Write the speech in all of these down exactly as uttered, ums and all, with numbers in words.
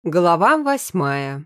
Глава восьмая.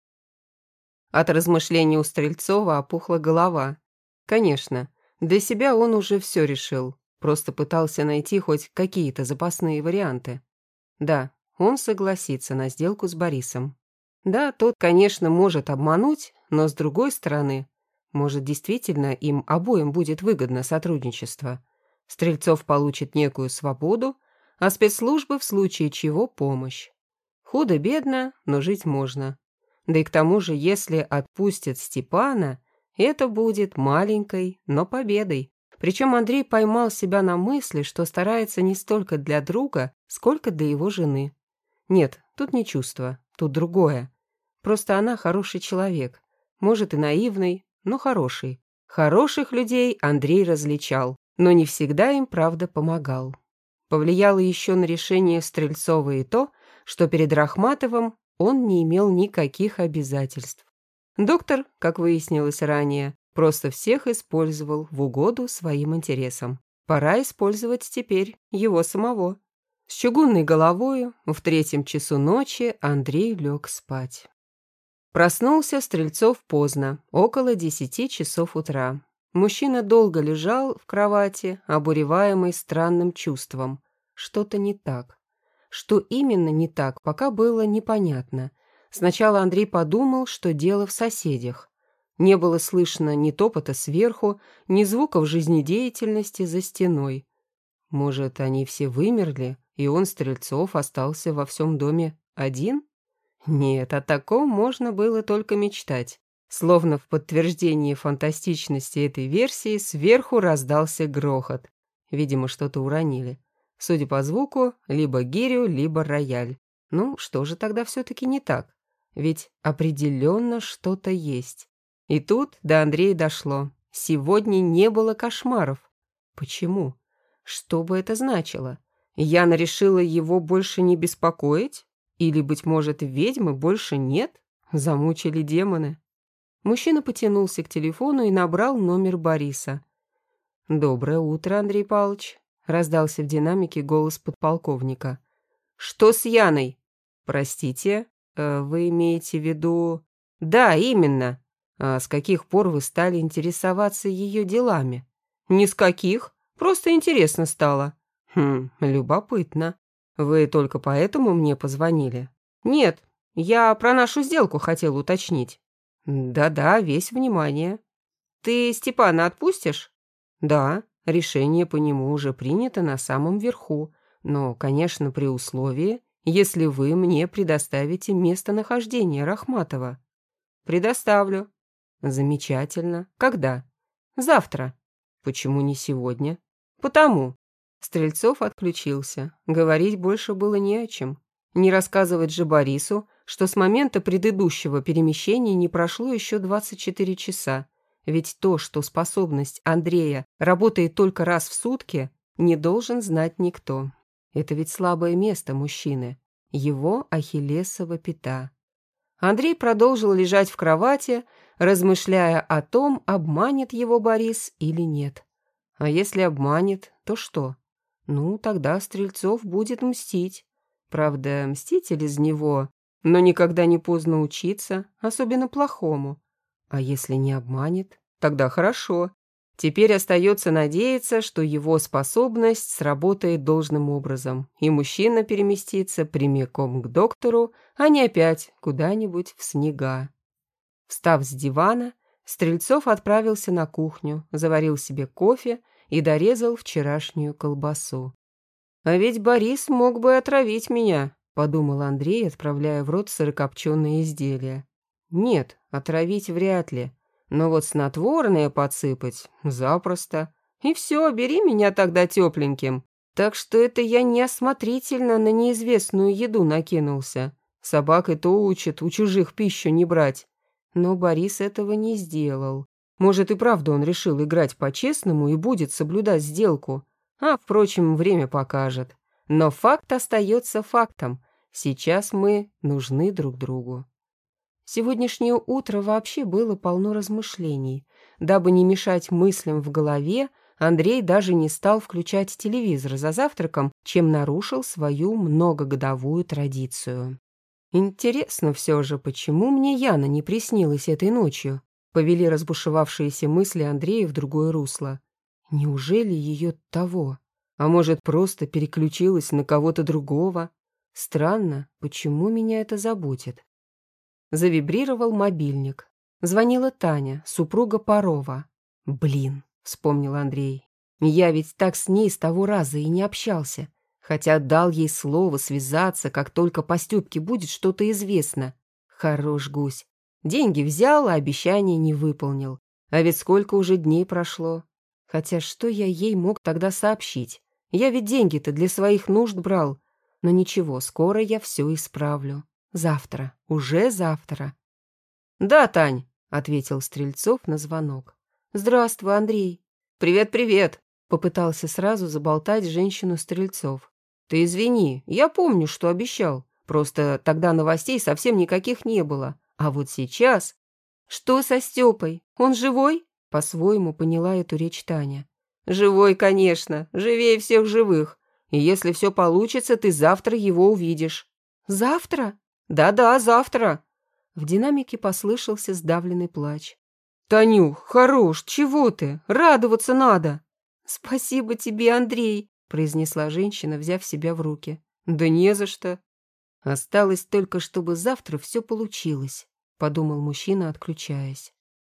От размышлений у Стрельцова опухла голова. Конечно, для себя он уже все решил, просто пытался найти хоть какие-то запасные варианты. Да, он согласится на сделку с Борисом. Да, тот, конечно, может обмануть, но с другой стороны, может, действительно им обоим будет выгодно сотрудничество. Стрельцов получит некую свободу, а спецслужбы в случае чего помощь. Худо-бедно, но жить можно. Да и к тому же, если отпустят Степана, это будет маленькой, но победой. Причем Андрей поймал себя на мысли, что старается не столько для друга, сколько для его жены. Нет, тут не чувство, тут другое. Просто она хороший человек. Может и наивный, но хороший. Хороших людей Андрей различал, но не всегда им, правда, помогал. Повлияло еще на решение Стрельцова и то, что перед Рахматовым он не имел никаких обязательств. Доктор, как выяснилось ранее, просто всех использовал в угоду своим интересам. Пора использовать теперь его самого. С чугунной головою в третьем часу ночи Андрей лег спать. Проснулся Стрельцов поздно, около десяти часов утра. Мужчина долго лежал в кровати, обуреваемый странным чувством. Что-то не так. Что именно не так, пока было непонятно. Сначала Андрей подумал, что дело в соседях. Не было слышно ни топота сверху, ни звуков жизнедеятельности за стеной. Может, они все вымерли, и он, Стрельцов, остался во всем доме один? Нет, о таком можно было только мечтать. Словно в подтверждении фантастичности этой версии сверху раздался грохот. Видимо, что-то уронили. Судя по звуку, либо гирю, либо рояль. Ну, что же тогда все-таки не так? Ведь определенно что-то есть. И тут до Андрея дошло. Сегодня не было кошмаров. Почему? Что бы это значило? Яна решила его больше не беспокоить? Или, быть может, ведьмы больше нет? Замучили демоны. Мужчина потянулся к телефону и набрал номер Бориса. «Доброе утро, Андрей Павлович», — раздался в динамике голос подполковника. «Что с Яной?» «Простите, э, вы имеете в виду...» «Да, именно. А с каких пор вы стали интересоваться ее делами?» «Ни с каких. Просто интересно стало». «Хм, любопытно. Вы только поэтому мне позвонили?» «Нет, я про нашу сделку хотел уточнить». «Да-да, весь внимание». «Ты Степана отпустишь?» «Да, решение по нему уже принято на самом верху, но, конечно, при условии, если вы мне предоставите местонахождение Рахматова». «Предоставлю». «Замечательно. Когда?» «Завтра». «Почему не сегодня?» «Потому». Стрельцов отключился. Говорить больше было не о чем. Не рассказывать же Борису, что с момента предыдущего перемещения не прошло еще двадцать четыре часа. Ведь то, что способность Андрея работает только раз в сутки, не должен знать никто. Это ведь слабое место мужчины, его ахиллесова пята. Андрей продолжил лежать в кровати, размышляя о том, обманет его Борис или нет. А если обманет, то что? Ну, тогда Стрельцов будет мстить. Правда, мститель из него, но никогда не поздно учиться, особенно плохому. А если не обманет, тогда хорошо. Теперь остается надеяться, что его способность сработает должным образом, и мужчина переместится прямиком к доктору, а не опять куда-нибудь в снега. Встав с дивана, Стрельцов отправился на кухню, заварил себе кофе и дорезал вчерашнюю колбасу. «А ведь Борис мог бы отравить меня», — подумал Андрей, отправляя в рот сырокопченые изделия. «Нет, отравить вряд ли, но вот снотворное подсыпать запросто. И все, бери меня тогда тепленьким. Так что это я неосмотрительно на неизвестную еду накинулся. Собак и то учат у чужих пищу не брать. Но Борис этого не сделал. Может, и правда он решил играть по-честному и будет соблюдать сделку. А, впрочем, время покажет. Но факт остается фактом. Сейчас мы нужны друг другу». Сегодняшнее утро вообще было полно размышлений. Дабы не мешать мыслям в голове, Андрей даже не стал включать телевизор за завтраком, чем нарушил свою многогодовую традицию. Интересно все же, почему мне Яна не приснилась этой ночью? Повели разбушевавшиеся мысли Андрея в другое русло. Неужели ее того? А может, просто переключилась на кого-то другого? Странно, почему меня это заботит? Завибрировал мобильник. Звонила Таня, супруга Парова. «Блин», — вспомнил Андрей. «Я ведь так с ней с того раза и не общался. Хотя дал ей слово связаться, как только по Стёпке будет что-то известно. Хорош гусь. Деньги взял, а обещание не выполнил. А ведь сколько уже дней прошло. Хотя что я ей мог тогда сообщить? Я ведь деньги-то для своих нужд брал. Но ничего, скоро я все исправлю. Завтра, уже завтра». «Да, Тань», — ответил Стрельцов на звонок. «Здравствуй, Андрей». «Привет-привет», — попытался сразу заболтать женщину Стрельцов. «Ты извини, я помню, что обещал. Просто тогда новостей совсем никаких не было. А вот сейчас...» «Что со Степой? Он живой?» — по-своему поняла эту речь Таня. «Живой, конечно, живее всех живых. И если все получится, ты завтра его увидишь». «Завтра?» «Да-да, завтра». В динамике послышался сдавленный плач. «Танюх, хорош, чего ты? Радоваться надо!» «Спасибо тебе, Андрей», — произнесла женщина, взяв себя в руки. «Да не за что». «Осталось только, чтобы завтра все получилось», — подумал мужчина, отключаясь.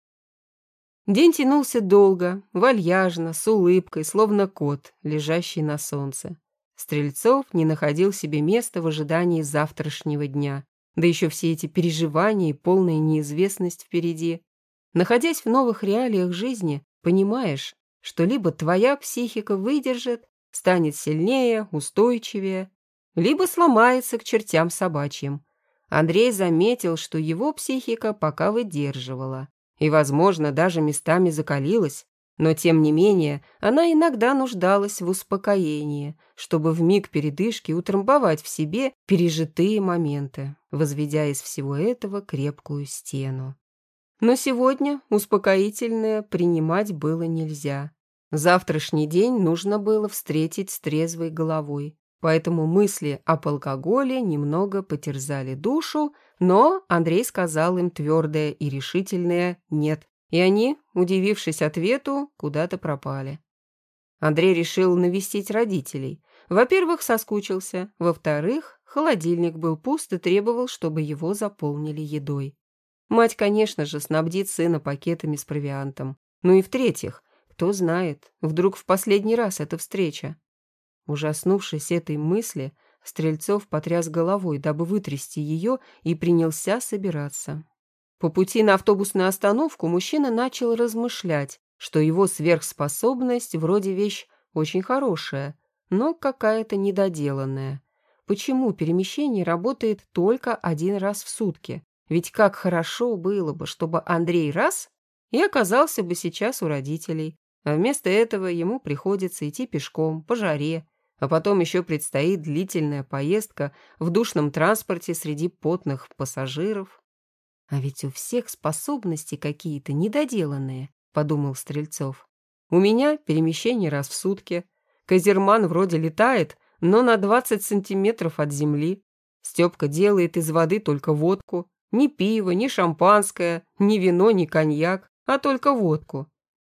День тянулся долго, вальяжно, с улыбкой, словно кот, лежащий на солнце. Стрельцов не находил себе места в ожидании завтрашнего дня. Да еще все эти переживания и полная неизвестность впереди. Находясь в новых реалиях жизни, понимаешь, что либо твоя психика выдержит, станет сильнее, устойчивее, либо сломается к чертям собачьим. Андрей заметил, что его психика пока выдерживала и, возможно, даже местами закалилась, но, тем не менее, она иногда нуждалась в успокоении, чтобы в миг передышки утрамбовать в себе пережитые моменты, возведя из всего этого крепкую стену. Но сегодня успокоительное принимать было нельзя. Завтрашний день нужно было встретить с трезвой головой, поэтому мысли об алкоголе немного потерзали душу, но Андрей сказал им твердое и решительное «нет». И они, удивившись ответу, куда-то пропали. Андрей решил навестить родителей. Во-первых, соскучился. Во-вторых, холодильник был пуст и требовал, чтобы его заполнили едой. Мать, конечно же, снабдит сына пакетами с провиантом. Ну и в-третьих, кто знает, вдруг в последний раз эта встреча. Ужаснувшись этой мысли, Стрельцов потряс головой, дабы вытрясти ее, и принялся собираться. По пути на автобусную остановку мужчина начал размышлять, что его сверхспособность вроде вещь очень хорошая, но какая-то недоделанная. Почему перемещение работает только один раз в сутки? Ведь как хорошо было бы, чтобы Андрей раз и оказался бы сейчас у родителей, а вместо этого ему приходится идти пешком, по жаре, а потом еще предстоит длительная поездка в душном транспорте среди потных пассажиров. «А ведь у всех способности какие-то недоделанные», — подумал Стрельцов. «У меня перемещение раз в сутки. Козерман вроде летает, но на двадцать сантиметров от земли. Степка делает из воды только водку. Ни пиво, ни шампанское, ни вино, ни коньяк, а только водку.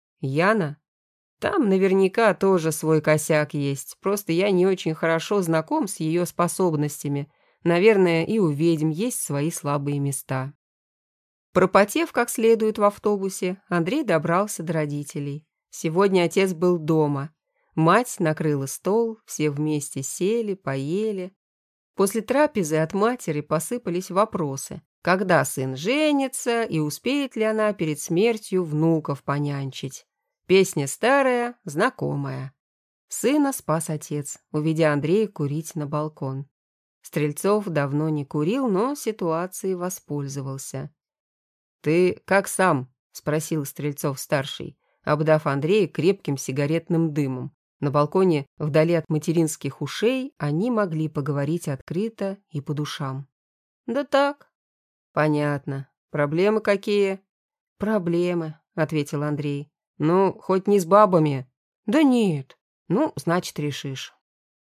Яна? Там наверняка тоже свой косяк есть, просто я не очень хорошо знаком с ее способностями. Наверное, и у ведьм есть свои слабые места». Пропотев как следует в автобусе, Андрей добрался до родителей. Сегодня отец был дома. Мать накрыла стол, все вместе сели, поели. После трапезы от матери посыпались вопросы. Когда сын женится и успеет ли она перед смертью внуков понянчить? Песня старая, знакомая. Сына спас отец, уведя Андрея курить на балкон. Стрельцов давно не курил, но ситуацией воспользовался. «Ты как сам?» — спросил Стрельцов-старший, обдав Андрея крепким сигаретным дымом. На балконе, вдали от материнских ушей, они могли поговорить открыто и по душам. «Да так». «Понятно. Проблемы какие?» «Проблемы», — ответил Андрей. «Ну, хоть не с бабами?» «Да нет». «Ну, значит, решишь».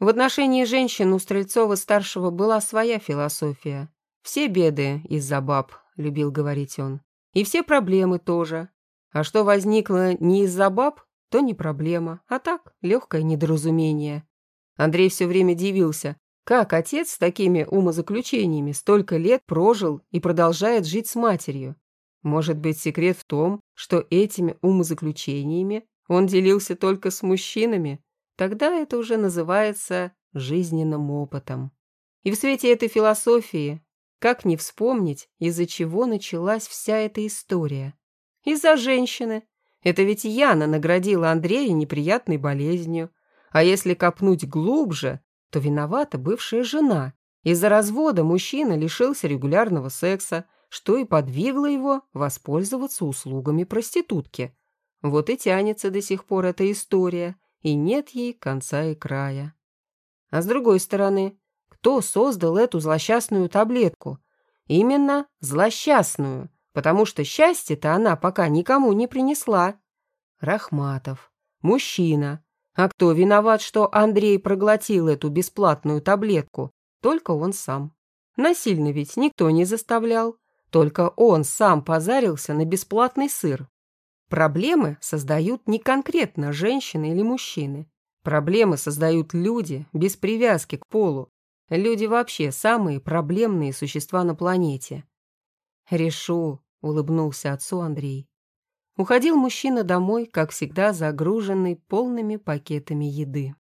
В отношении женщин у Стрельцова-старшего была своя философия. «Все беды из-за баб», — любил говорить он. «И все проблемы тоже. А что возникло не из-за баб, то не проблема, а так, легкое недоразумение». Андрей все время дивился, как отец с такими умозаключениями столько лет прожил и продолжает жить с матерью. Может быть, секрет в том, что этими умозаключениями он делился только с мужчинами? Тогда это уже называется жизненным опытом. И в свете этой философии, как не вспомнить, из-за чего началась вся эта история? Из-за женщины. Это ведь Яна наградила Андрея неприятной болезнью. А если копнуть глубже, то виновата бывшая жена. Из-за развода мужчина лишился регулярного секса, что и подвигло его воспользоваться услугами проститутки. Вот и тянется до сих пор эта история, и нет ей конца и края. А с другой стороны, кто создал эту злосчастную таблетку? Именно злосчастную, потому что счастье-то она пока никому не принесла. Рахматов. Мужчина. А кто виноват, что Андрей проглотил эту бесплатную таблетку? Только он сам. Насильно ведь никто не заставлял. Только он сам позарился на бесплатный сыр. Проблемы создают не конкретно женщины или мужчины. Проблемы создают люди без привязки к полу. Люди вообще самые проблемные существа на планете. «Решу», — улыбнулся отцу Андрей. Уходил мужчина домой, как всегда, загруженный полными пакетами еды.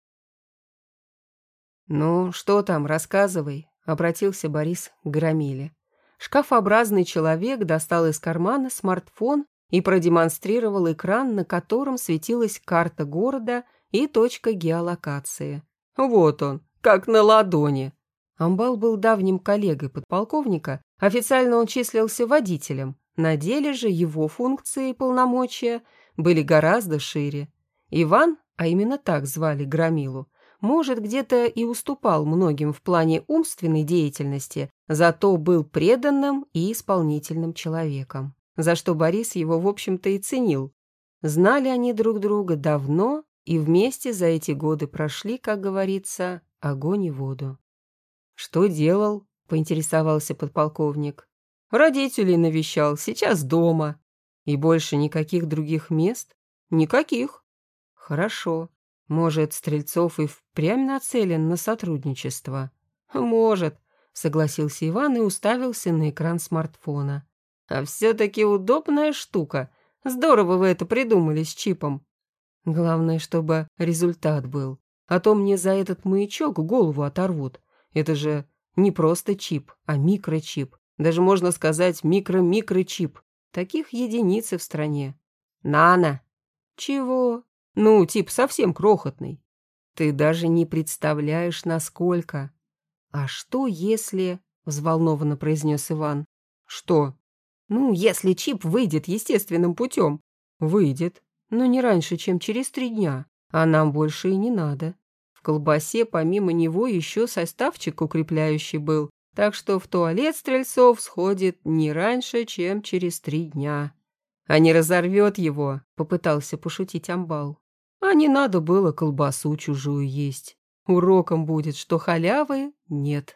«Ну, что там, рассказывай», — обратился Борис к Громиле. Шкафообразный человек достал из кармана смартфон и продемонстрировал экран, на котором светилась карта города и точка геолокации. «Вот он, как на ладони». Амбал был давним коллегой подполковника, официально он числился водителем. На деле же его функции и полномочия были гораздо шире. Иван, а именно так звали Громилу, может, где-то и уступал многим в плане умственной деятельности, зато был преданным и исполнительным человеком, за что Борис его, в общем-то, и ценил. Знали они друг друга давно и вместе за эти годы прошли, как говорится, огонь и воду. «Что делал?» — поинтересовался подполковник. «Родителей навещал, сейчас дома. И больше никаких других мест?» «Никаких». «Хорошо. Может, Стрельцов и впрямь нацелен на сотрудничество?» «Может», — согласился Иван и уставился на экран смартфона. «А все-таки удобная штука. Здорово вы это придумали с чипом. Главное, чтобы результат был. А то мне за этот маячок голову оторвут. Это же не просто чип, а микрочип. Даже можно сказать микро-микрочип. Таких единицы в стране. Нано. Чего? Ну, тип совсем крохотный. Ты даже не представляешь, насколько. А что если... Взволнованно произнес Иван. Что? Ну, если чип выйдет естественным путем. Выйдет, но не раньше, чем через три дня. А нам больше и не надо. В колбасе помимо него еще составчик укрепляющий был. Так что в туалет Стрельцов сходит не раньше, чем через три дня. А не разорвет его, попытался пошутить Амбал. А не надо было колбасу чужую есть. Уроком будет, что халявы нет.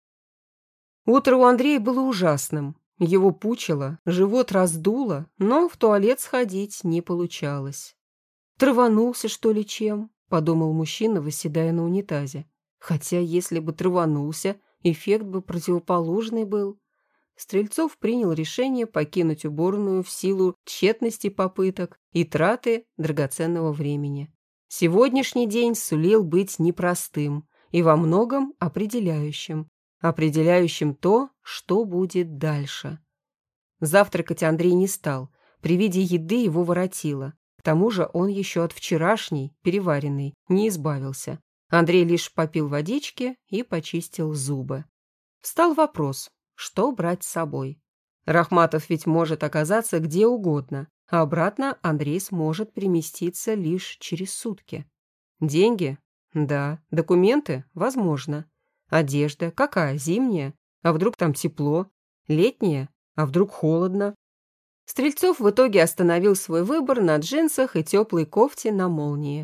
Утро у Андрея было ужасным. Его пучило, живот раздуло, но в туалет сходить не получалось. «Траванулся, что ли, чем?» — подумал мужчина, восседая на унитазе. Хотя, если бы траванулся, эффект бы противоположный был. Стрельцов принял решение покинуть уборную в силу тщетности попыток и траты драгоценного времени. Сегодняшний день сулил быть непростым и во многом определяющим. Определяющим то, что будет дальше. Завтракать Андрей не стал. При виде еды его воротило. К тому же он еще от вчерашней, переваренной, не избавился. Андрей лишь попил водички и почистил зубы. Встал вопрос, что брать с собой. Рахматов ведь может оказаться где угодно, а обратно Андрей сможет переместиться лишь через сутки. Деньги? Да. Документы? Возможно. Одежда? Какая? Зимняя? А вдруг там тепло? Летняя? А вдруг холодно? Стрельцов в итоге остановил свой выбор на джинсах и теплой кофте на молнии.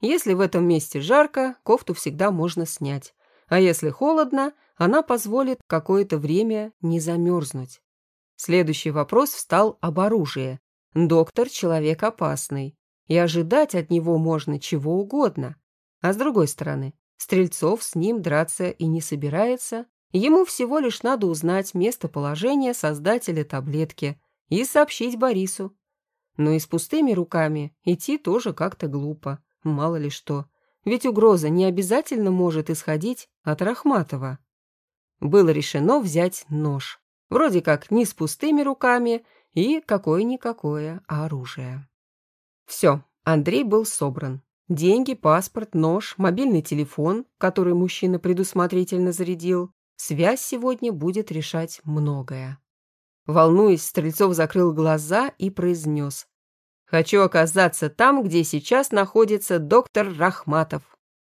Если в этом месте жарко, кофту всегда можно снять. А если холодно, она позволит какое-то время не замерзнуть. Следующий вопрос встал об оружии. Доктор – человек опасный, и ожидать от него можно чего угодно. А с другой стороны, Стрельцов с ним драться и не собирается, ему всего лишь надо узнать местоположение создателя таблетки и сообщить Борису. Но и с пустыми руками идти тоже как-то глупо, мало ли что. Ведь угроза не обязательно может исходить от Рахматова. Было решено взять нож. Вроде как не с пустыми руками и какое-никакое оружие. Все, Андрей был собран. Деньги, паспорт, нож, мобильный телефон, который мужчина предусмотрительно зарядил. Связь сегодня будет решать многое. Волнуясь, Стрельцов закрыл глаза и произнес: «Хочу оказаться там, где сейчас находится доктор Рахматов».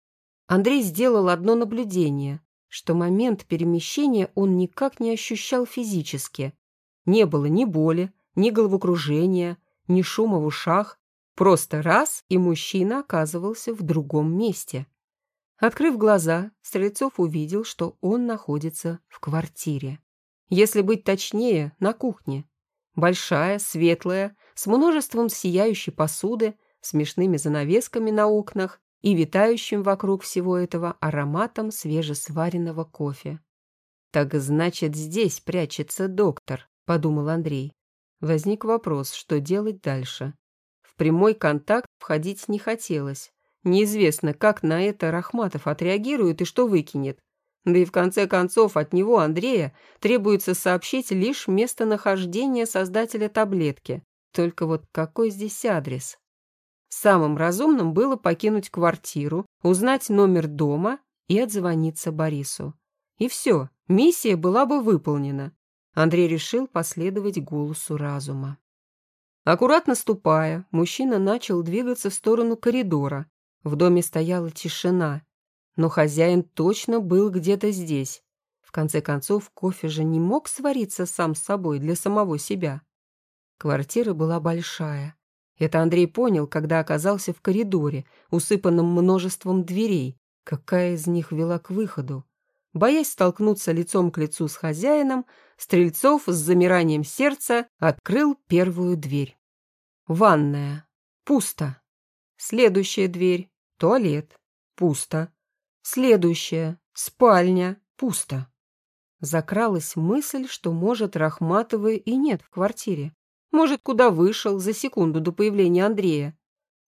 Андрей сделал одно наблюдение, что момент перемещения он никак не ощущал физически. Не было ни боли, ни головокружения, ни шума в ушах. Просто раз, и мужчина оказывался в другом месте. Открыв глаза, Стрельцов увидел, что он находится в квартире. Если быть точнее, на кухне. Большая, светлая, с множеством сияющей посуды, смешными занавесками на окнах и витающим вокруг всего этого ароматом свежесваренного кофе. «Так значит, здесь прячется доктор», — подумал Андрей. Возник вопрос, что делать дальше. В прямой контакт входить не хотелось. Неизвестно, как на это Рахматов отреагирует и что выкинет. Да и в конце концов от него, Андрея, требуется сообщить лишь местонахождение создателя таблетки. Только вот какой здесь адрес? Самым разумным было покинуть квартиру, узнать номер дома и отзвониться Борису. И все, миссия была бы выполнена. Андрей решил последовать голосу разума. Аккуратно ступая, мужчина начал двигаться в сторону коридора. В доме стояла тишина, но хозяин точно был где-то здесь. В конце концов, кофе же не мог свариться сам с собой для самого себя. Квартира была большая. Это Андрей понял, когда оказался в коридоре, усыпанном множеством дверей. Какая из них вела к выходу? Боясь столкнуться лицом к лицу с хозяином, Стрельцов с замиранием сердца открыл первую дверь. Ванная. Пусто. Следующая дверь. Туалет. Пусто. Следующая. Спальня. Пусто. Закралась мысль, что, может, Рахматовой и нет в квартире. Может, куда вышел за секунду до появления Андрея.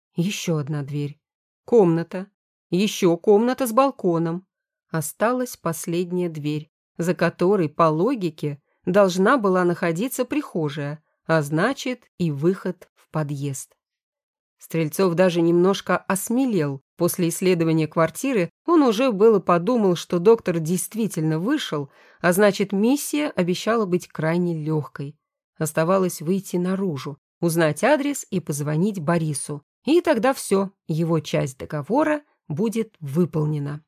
Еще одна дверь. Комната. Еще комната с балконом. Осталась последняя дверь, за которой, по логике, должна была находиться прихожая, а значит и выход в подъезд. Стрельцов даже немножко осмелел. После исследования квартиры он уже было подумал, что доктор действительно вышел, а значит, миссия обещала быть крайне легкой. Оставалось выйти наружу, узнать адрес и позвонить Борису. И тогда все, его часть договора будет выполнена.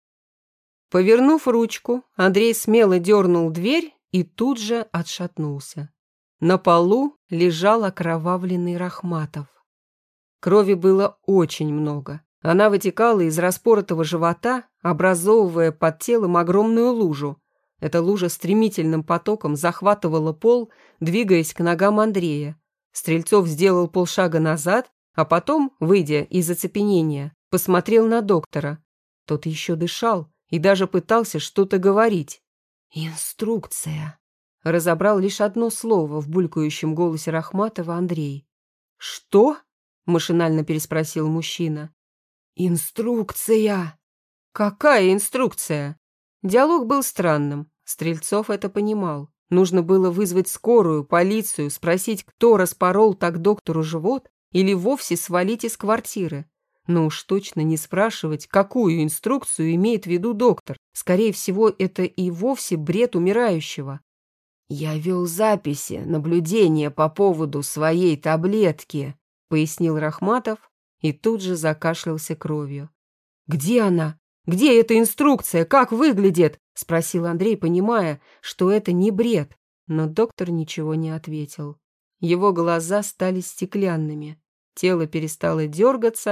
Повернув ручку, Андрей смело дернул дверь и тут же отшатнулся. На полу лежал окровавленный Рахматов. Крови было очень много. Она вытекала из распоротого живота, образовывая под телом огромную лужу. Эта лужа стремительным потоком захватывала пол, двигаясь к ногам Андрея. Стрельцов сделал полшага назад, а потом, выйдя из оцепенения, посмотрел на доктора. Тот еще дышал и даже пытался что-то говорить. «Инструкция», — разобрал лишь одно слово в булькающем голосе Рахматова Андрей. «Что?» — машинально переспросил мужчина. «Инструкция!» «Какая инструкция?» Диалог был странным. Стрельцов это понимал. Нужно было вызвать скорую, полицию, спросить, кто распорол так доктору живот, или вовсе свалить из квартиры. Но уж точно не спрашивать, какую инструкцию имеет в виду доктор. Скорее всего, это и вовсе бред умирающего. «Я вел записи, наблюдения по поводу своей таблетки», — пояснил Рахматов и тут же закашлялся кровью. «Где она? Где эта инструкция? Как выглядит?» — спросил Андрей, понимая, что это не бред. Но доктор ничего не ответил. Его глаза стали стеклянными. Тело перестало дергаться,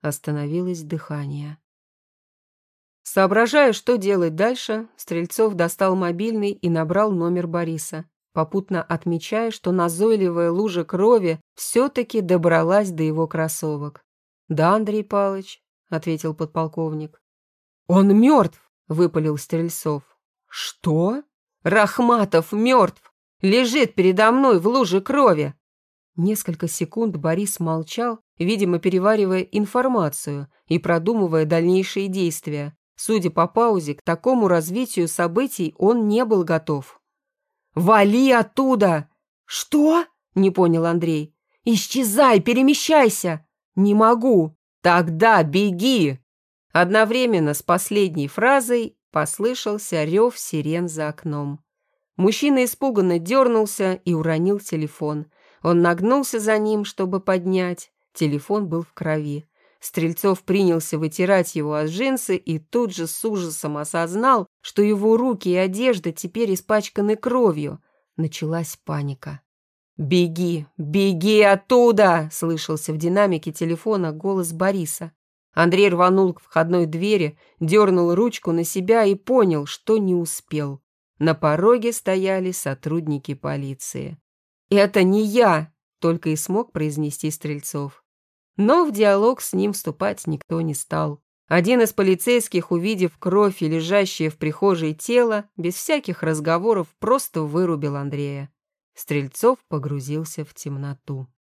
Остановилось дыхание. Соображая, что делать дальше, Стрельцов достал мобильный и набрал номер Бориса, попутно отмечая, что назойливая лужа крови все-таки добралась до его кроссовок. «Да, Андрей Павлович», — ответил подполковник. «Он мертв!» — выпалил Стрельцов. «Что? Рахматов мертв! Лежит передо мной в луже крови!» Несколько секунд Борис молчал, видимо, переваривая информацию и продумывая дальнейшие действия. Судя по паузе, к такому развитию событий он не был готов. «Вали оттуда!» «Что?» — не понял Андрей. «Исчезай, перемещайся!» «Не могу!» «Тогда беги!» Одновременно с последней фразой послышался рев сирен за окном. Мужчина испуганно дернулся и уронил телефон. Он нагнулся за ним, чтобы поднять. Телефон был в крови. Стрельцов принялся вытирать его от джинсы и тут же с ужасом осознал, что его руки и одежда теперь испачканы кровью. Началась паника. «Беги, беги оттуда!» — слышался в динамике телефона голос Бориса. Андрей рванул к входной двери, дернул ручку на себя и понял, что не успел. На пороге стояли сотрудники полиции. «Это не я!» — только и смог произнести Стрельцов. Но в диалог с ним вступать никто не стал. Один из полицейских, увидев кровь и лежащее в прихожей тело, без всяких разговоров просто вырубил Андрея. Стрельцов погрузился в темноту.